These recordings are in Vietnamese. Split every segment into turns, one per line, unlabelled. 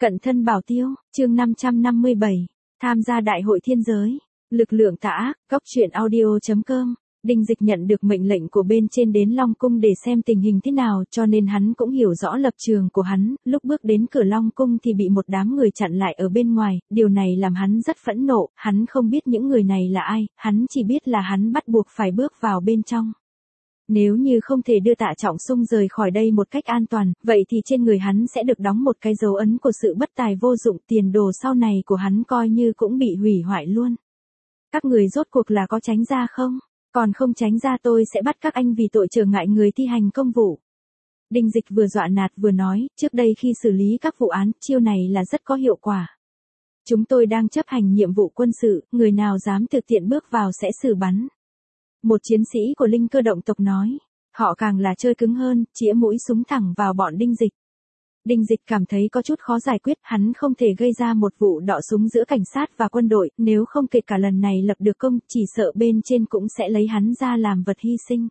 Cận thân bảo tiêu, chương 557, tham gia đại hội thiên giới, lực lượng tà ác, góc truyện audio.com. Đinh Dịch nhận được mệnh lệnh của bên trên đến Long Cung để xem tình hình thế nào, cho nên hắn cũng hiểu rõ lập trường của hắn. Lúc bước đến cửa Long Cung thì bị một đám người chặn lại ở bên ngoài, điều này làm hắn rất phẫn nộ. Hắn không biết những người này là ai, hắn chỉ biết là hắn bắt buộc phải bước vào bên trong. Nếu như không thể đưa Tạ Trọng Sung rời khỏi đây một cách an toàn, vậy thì trên người hắn sẽ được đóng một cái dấu ấn của sự bất tài vô dụng, tiền đồ sau này của hắn coi như cũng bị hủy hoại luôn. Các người rốt cuộc là có tránh ra không? Còn không tránh ra tôi sẽ bắt các anh vì tội trở ngại người thi hành công vụ. Đinh Dịch vừa dọa nạt vừa nói, trước đây khi xử lý các vụ án, chiêu này là rất có hiệu quả. Chúng tôi đang chấp hành nhiệm vụ quân sự, người nào dám thực tiện bước vào sẽ xử bắn. Một chiến sĩ của Linh Cơ Động tộc nói, họ càng là chơi cứng hơn, chĩa mũi súng thẳng vào bọn Đinh Dịch. Đinh Dịch cảm thấy có chút khó giải quyết, hắn không thể gây ra một vụ đọ súng giữa cảnh sát và quân đội, nếu không kể cả lần này lập được công, chỉ sợ bên trên cũng sẽ lấy hắn ra làm vật hy sinh.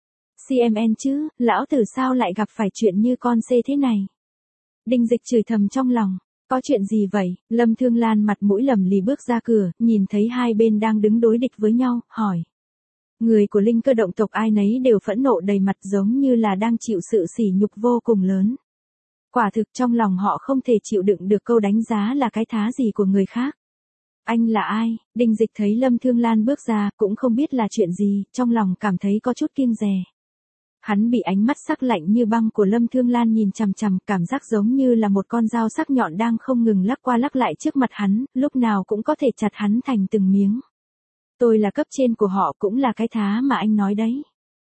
CMN chứ, lão tử sao lại gặp phải chuyện như con C thế này? Đinh Dịch chửi thầm trong lòng, có chuyện gì vậy? Lâm Thương Lan mặt mũi lầm lì bước ra cửa, nhìn thấy hai bên đang đứng đối địch với nhau, hỏi. Người của Linh Cơ Động tộc ai nấy đều phẫn nộ đầy mặt giống như là đang chịu sự sỉ nhục vô cùng lớn. Quả thực trong lòng họ không thể chịu đựng được câu đánh giá là cái thá gì của người khác. Anh là ai? Đinh Dịch thấy Lâm Thương Lan bước ra, cũng không biết là chuyện gì, trong lòng cảm thấy có chút kiêng dè. Hắn bị ánh mắt sắc lạnh như băng của Lâm Thương Lan nhìn chằm chằm, cảm giác giống như là một con dao sắc nhọn đang không ngừng lắc qua lắc lại trước mặt hắn, lúc nào cũng có thể chặt hắn thành từng miếng. Tôi là cấp trên của họ, cũng là cái thá mà anh nói đấy.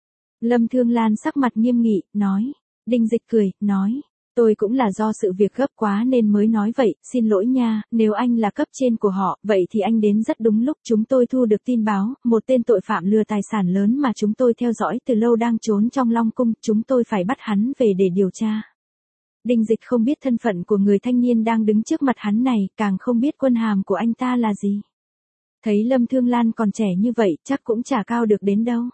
Lâm Thương Lan sắc mặt nghiêm nghị, nói. Đinh Dịch cười, nói. Tôi cũng là do sự việc gấp quá nên mới nói vậy, xin lỗi nha, nếu anh là cấp trên của họ, vậy thì anh đến rất đúng lúc. Chúng tôi thu được tin báo, một tên tội phạm lừa tài sản lớn mà chúng tôi theo dõi từ lâu đang trốn trong Long Cung, chúng tôi phải bắt hắn về để điều tra. Đinh Dịch không biết thân phận của người thanh niên đang đứng trước mặt hắn này, càng không biết quân hàm của anh ta là gì. Thấy Lâm Thương Lan còn trẻ như vậy, chắc cũng chả cao được đến đâu.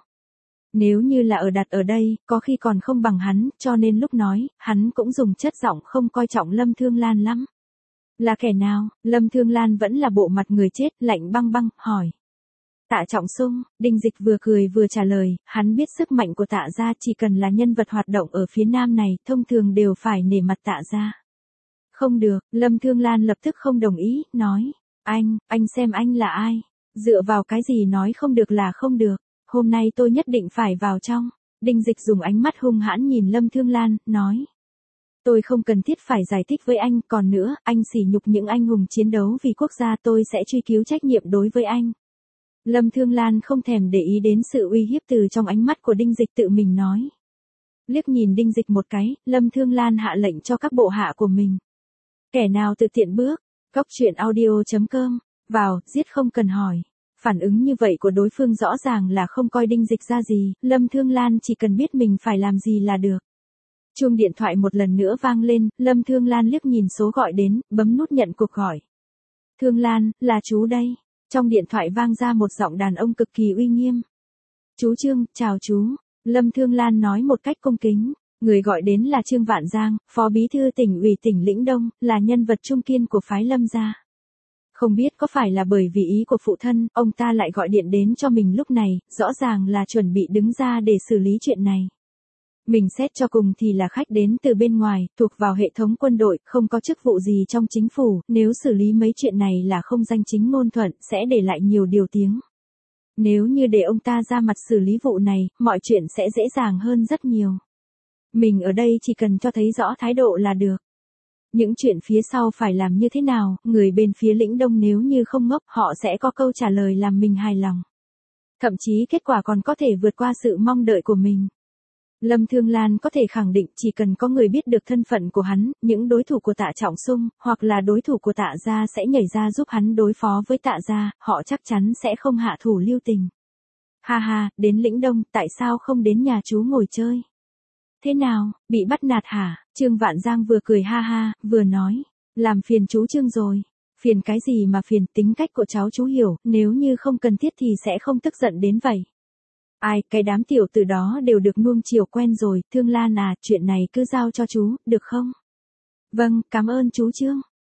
Nếu như là đặt ở đây, có khi còn không bằng hắn, cho nên lúc nói, hắn cũng dùng chất giọng không coi trọng Lâm Thương Lan lắm. Là kẻ nào? Lâm Thương Lan vẫn là bộ mặt người chết, lạnh băng băng, hỏi. Tạ Trọng Sung. Đinh Dịch vừa cười vừa trả lời, hắn biết sức mạnh của Tạ gia, chỉ cần là nhân vật hoạt động ở phía nam này, thông thường đều phải nể mặt Tạ gia. Không được, Lâm Thương Lan lập tức không đồng ý, nói. Anh xem anh là ai? Dựa vào cái gì nói không được là không được? Hôm nay tôi nhất định phải vào trong. Đinh Dịch dùng ánh mắt hung hãn nhìn Lâm Thương Lan, nói. Tôi không cần thiết phải giải thích với anh, còn nữa, anh sỉ nhục những anh hùng chiến đấu vì quốc gia, tôi sẽ truy cứu trách nhiệm đối với anh. Lâm Thương Lan không thèm để ý đến sự uy hiếp từ trong ánh mắt của Đinh Dịch, tự mình nói. Liếc nhìn Đinh Dịch một cái, Lâm Thương Lan hạ lệnh cho các bộ hạ của mình. Kẻ nào tự tiện bước, góc truyện audio.com, vào, giết không cần hỏi. Phản ứng như vậy của đối phương rõ ràng là không coi Đinh Dịch ra gì, Lâm Thương Lan chỉ cần biết mình phải làm gì là được. Chuông điện thoại một lần nữa vang lên, Lâm Thương Lan liếc nhìn số gọi đến, bấm nút nhận cuộc gọi. Thương Lan, là chú đây. Trong điện thoại vang ra một giọng đàn ông cực kỳ uy nghiêm. Chú Trương, chào chú. Lâm Thương Lan nói một cách cung kính. Người gọi đến là Trương Vạn Giang, Phó Bí thư Tỉnh ủy tỉnh Lĩnh Đông, là nhân vật trung kiên của phái Lâm gia. Không biết có phải là bởi vì ý của phụ thân, ông ta lại gọi điện đến cho mình lúc này, rõ ràng là chuẩn bị đứng ra để xử lý chuyện này. Mình xét cho cùng thì là khách đến từ bên ngoài, thuộc vào hệ thống quân đội, không có chức vụ gì trong chính phủ, nếu xử lý mấy chuyện này là không danh chính ngôn thuận, sẽ để lại nhiều điều tiếng. Nếu như để ông ta ra mặt xử lý vụ này, mọi chuyện sẽ dễ dàng hơn rất nhiều. Mình ở đây chỉ cần cho thấy rõ thái độ là được. Những chuyện phía sau phải làm như thế nào, người bên phía Lĩnh Đông nếu như không ngốc, họ sẽ có câu trả lời làm mình hài lòng. Thậm chí kết quả còn có thể vượt qua sự mong đợi của mình. Lâm Thương Lan có thể khẳng định chỉ cần có người biết được thân phận của hắn, những đối thủ của Tạ Trọng Sung, hoặc là đối thủ của Tạ gia sẽ nhảy ra giúp hắn đối phó với Tạ gia, họ chắc chắn sẽ không hạ thủ lưu tình. Ha ha, đến Lĩnh Đông, tại sao không đến nhà chú ngồi chơi? Thế nào, bị bắt nạt hả? Trương Vạn Giang vừa cười ha ha, vừa nói. Làm phiền chú Trương rồi. Phiền cái gì mà phiền, tính cách của cháu chú hiểu, nếu như không cần thiết thì sẽ không tức giận đến vậy. Ai, cái đám tiểu tử đó đều được nuông chiều quen rồi, Thương Lan à, chuyện này cứ giao cho chú, được không? Vâng, cảm ơn chú Trương.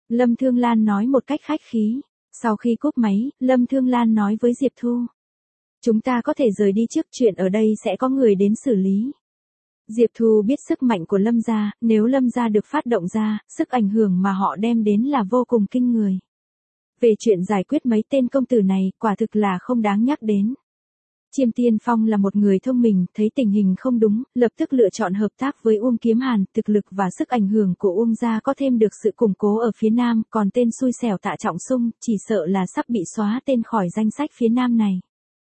Lâm Thương Lan nói một cách khách khí. Sau khi cúp máy, Lâm Thương Lan nói với Diệp Thu. Chúng ta có thể rời đi trước, chuyện ở đây sẽ có người đến xử lý. Diệp Thu biết sức mạnh của Lâm gia, nếu Lâm gia được phát động ra, sức ảnh hưởng mà họ đem đến là vô cùng kinh người. Về chuyện giải quyết mấy tên công tử này, quả thực là không đáng nhắc đến. Chiêm Tiên Phong là một người thông minh, thấy tình hình không đúng, lập tức lựa chọn hợp tác với Uông Kiếm Hàn, thực lực và sức ảnh hưởng của Uông gia có thêm được sự củng cố ở phía Nam, còn tên xui xẻo Tạ Trọng Sung, chỉ sợ là sắp bị xóa tên khỏi danh sách phía Nam này.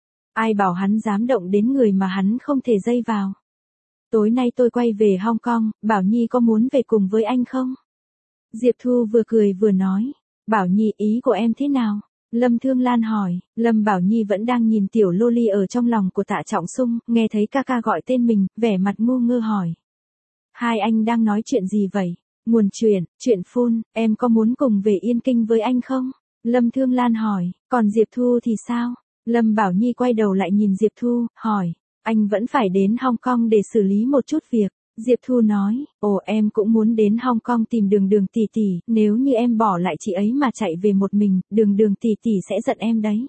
Ai bảo hắn dám động đến người mà hắn không thể dây vào. Tối nay tôi quay về Hong Kong, Bảo Nhi có muốn về cùng với anh không? Diệp Thu vừa cười vừa nói. Bảo Nhi, ý của em thế nào? Lâm Thương Lan hỏi. Lâm Bảo Nhi vẫn đang nhìn tiểu loli ở trong lòng của Tạ Trọng Sung, nghe thấy ca ca gọi tên mình, vẻ mặt ngu ngơ hỏi. Hai anh đang nói chuyện gì vậy? Nguồn chuyện phun, em có muốn cùng về Yên Kinh với anh không? Lâm Thương Lan hỏi. Còn Diệp Thu thì sao? Lâm Bảo Nhi quay đầu lại nhìn Diệp Thu, hỏi. Anh vẫn phải đến Hong Kong để xử lý một chút việc. Diệp Thu nói, ồ em cũng muốn đến Hong Kong tìm Đường tỷ tỷ, nếu như em bỏ lại chị ấy mà chạy về một mình, Đường tỷ tỷ sẽ giận em đấy.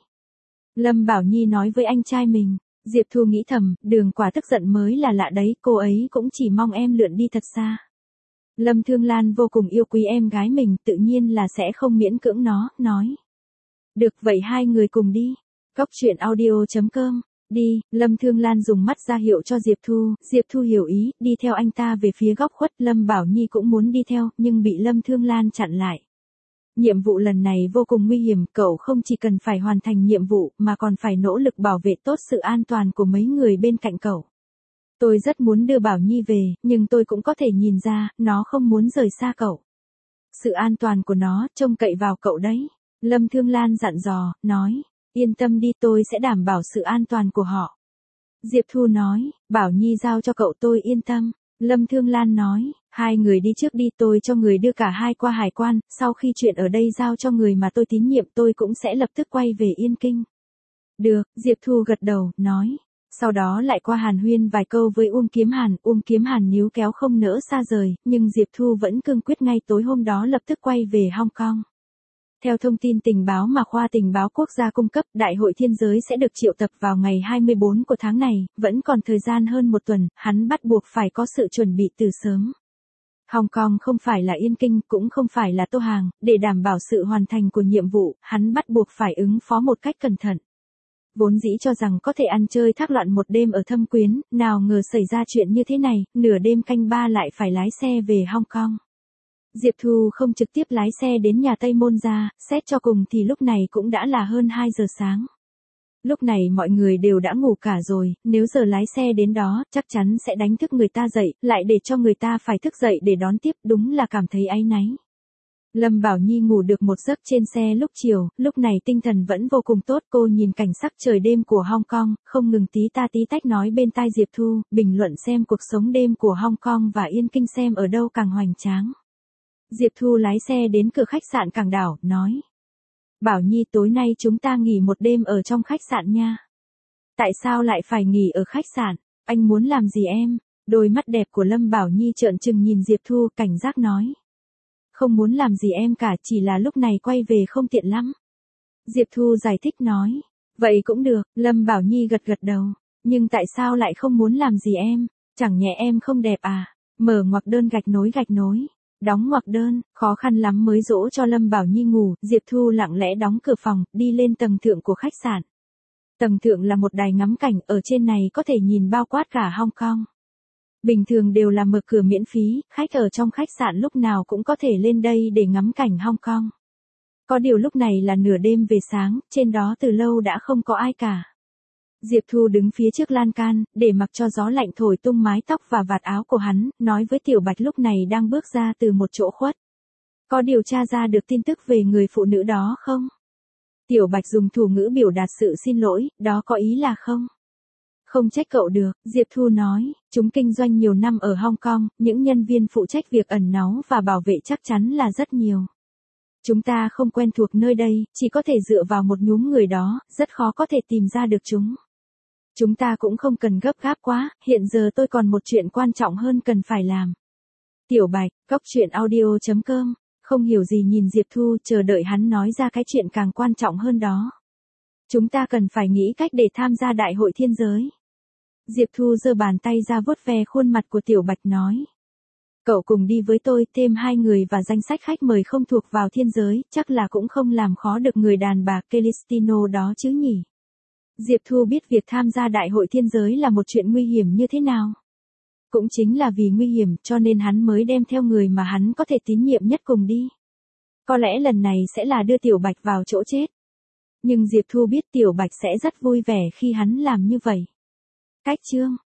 Lâm Bảo Nhi nói với anh trai mình. Diệp Thu nghĩ thầm, Đường quả tức giận mới là lạ đấy, cô ấy cũng chỉ mong em lượn đi thật xa. Lâm Thương Lan vô cùng yêu quý em gái mình, tự nhiên là sẽ không miễn cưỡng nó, nói. Được vậy hai người cùng đi. Cốc.audio.com. Đi, Lâm Thương Lan dùng mắt ra hiệu cho Diệp Thu hiểu ý, đi theo anh ta về phía góc khuất, Lâm Bảo Nhi cũng muốn đi theo, nhưng bị Lâm Thương Lan chặn lại. Nhiệm vụ lần này vô cùng nguy hiểm, cậu không chỉ cần phải hoàn thành nhiệm vụ, mà còn phải nỗ lực bảo vệ tốt sự an toàn của mấy người bên cạnh cậu. Tôi rất muốn đưa Bảo Nhi về, nhưng tôi cũng có thể nhìn ra, nó không muốn rời xa cậu. Sự an toàn của nó, trông cậy vào cậu đấy. Lâm Thương Lan dặn dò, nói. Yên tâm đi, tôi sẽ đảm bảo sự an toàn của họ. Diệp Thu nói, Bảo Nhi giao cho cậu, tôi yên tâm. Lâm Thương Lan nói, hai người đi trước đi, tôi cho người đưa cả hai qua hải quan, sau khi chuyện ở đây giao cho người mà tôi tín nhiệm tôi cũng sẽ lập tức quay về Yên Kinh. Được, Diệp Thu gật đầu, nói. Sau đó lại qua hàn huyên vài câu với Uông Kiếm Hàn níu kéo không nỡ xa rời, nhưng Diệp Thu vẫn cương quyết ngay tối hôm đó lập tức quay về Hong Kong. Theo thông tin tình báo mà Khoa Tình báo Quốc gia cung cấp, Đại hội Thiên giới sẽ được triệu tập vào ngày 24 của tháng này, vẫn còn thời gian hơn một tuần, hắn bắt buộc phải có sự chuẩn bị từ sớm. Hong Kong không phải là Yên Kinh, cũng không phải là Tô Hàng, để đảm bảo sự hoàn thành của nhiệm vụ, hắn bắt buộc phải ứng phó một cách cẩn thận. Vốn dĩ cho rằng có thể ăn chơi thác loạn một đêm ở Thâm Quyến, nào ngờ xảy ra chuyện như thế này, nửa đêm canh ba lại phải lái xe về Hong Kong. Diệp Thu không trực tiếp lái xe đến nhà Tây Môn ra, xét cho cùng thì lúc này cũng đã là hơn 2 giờ sáng. Lúc này mọi người đều đã ngủ cả rồi, nếu giờ lái xe đến đó, chắc chắn sẽ đánh thức người ta dậy, lại để cho người ta phải thức dậy để đón tiếp, đúng là cảm thấy áy náy. Lâm Bảo Nhi ngủ được một giấc trên xe lúc chiều, lúc này tinh thần vẫn vô cùng tốt, cô nhìn cảnh sắc trời đêm của Hong Kong, không ngừng tí ta tí tách nói bên tai Diệp Thu, bình luận xem cuộc sống đêm của Hong Kong và Yên Kinh xem ở đâu càng hoành tráng. Diệp Thu lái xe đến cửa khách sạn Cảng Đảo, nói. Bảo Nhi, tối nay chúng ta nghỉ một đêm ở trong khách sạn nha. Tại sao lại phải nghỉ ở khách sạn? Anh muốn làm gì em? Đôi mắt đẹp của Lâm Bảo Nhi trợn trừng nhìn Diệp Thu, cảnh giác nói. Không muốn làm gì em cả, chỉ là lúc này quay về không tiện lắm. Diệp Thu giải thích nói. Vậy cũng được, Lâm Bảo Nhi gật gật đầu. Nhưng tại sao lại không muốn làm gì em? Chẳng nhẽ em không đẹp à? Mở ngoặc đơn gạch nối. Đóng ngoặc đơn, khó khăn lắm mới dỗ cho Lâm Bảo Nhi ngủ, Diệp Thu lặng lẽ đóng cửa phòng, đi lên tầng thượng của khách sạn. Tầng thượng là một đài ngắm cảnh, ở trên này có thể nhìn bao quát cả Hong Kong. Bình thường đều là mở cửa miễn phí, khách ở trong khách sạn lúc nào cũng có thể lên đây để ngắm cảnh Hong Kong. Có điều lúc này là nửa đêm về sáng, trên đó từ lâu đã không có ai cả. Diệp Thu đứng phía trước lan can, để mặc cho gió lạnh thổi tung mái tóc và vạt áo của hắn, nói với Tiểu Bạch lúc này đang bước ra từ một chỗ khuất. Có điều tra ra được tin tức về người phụ nữ đó không? Tiểu Bạch dùng thủ ngữ biểu đạt sự xin lỗi, đó có ý là không? Không trách cậu được, Diệp Thu nói, chúng kinh doanh nhiều năm ở Hong Kong, những nhân viên phụ trách việc ẩn náu và bảo vệ chắc chắn là rất nhiều. Chúng ta không quen thuộc nơi đây, chỉ có thể dựa vào một nhúm người đó, rất khó có thể tìm ra được chúng. Chúng ta cũng không cần gấp gáp quá, hiện giờ tôi còn một chuyện quan trọng hơn cần phải làm. Tiểu Bạch, Cốc.audio.com Không hiểu gì nhìn Diệp Thu, chờ đợi hắn nói ra cái chuyện càng quan trọng hơn đó. Chúng ta cần phải nghĩ cách để tham gia đại hội thiên giới. Diệp Thu giơ bàn tay ra vuốt ve khuôn mặt của Tiểu Bạch nói. Cậu cùng đi với tôi, thêm 2 người và danh sách khách mời không thuộc vào thiên giới, chắc là cũng không làm khó được người đàn bà Celestino đó chứ nhỉ. Diệp Thu biết việc tham gia đại hội thiên giới là một chuyện nguy hiểm như thế nào. Cũng chính là vì nguy hiểm cho nên hắn mới đem theo người mà hắn có thể tín nhiệm nhất cùng đi. Có lẽ lần này sẽ là đưa Tiểu Bạch vào chỗ chết. Nhưng Diệp Thu biết Tiểu Bạch sẽ rất vui vẻ khi hắn làm như vậy. Cách chương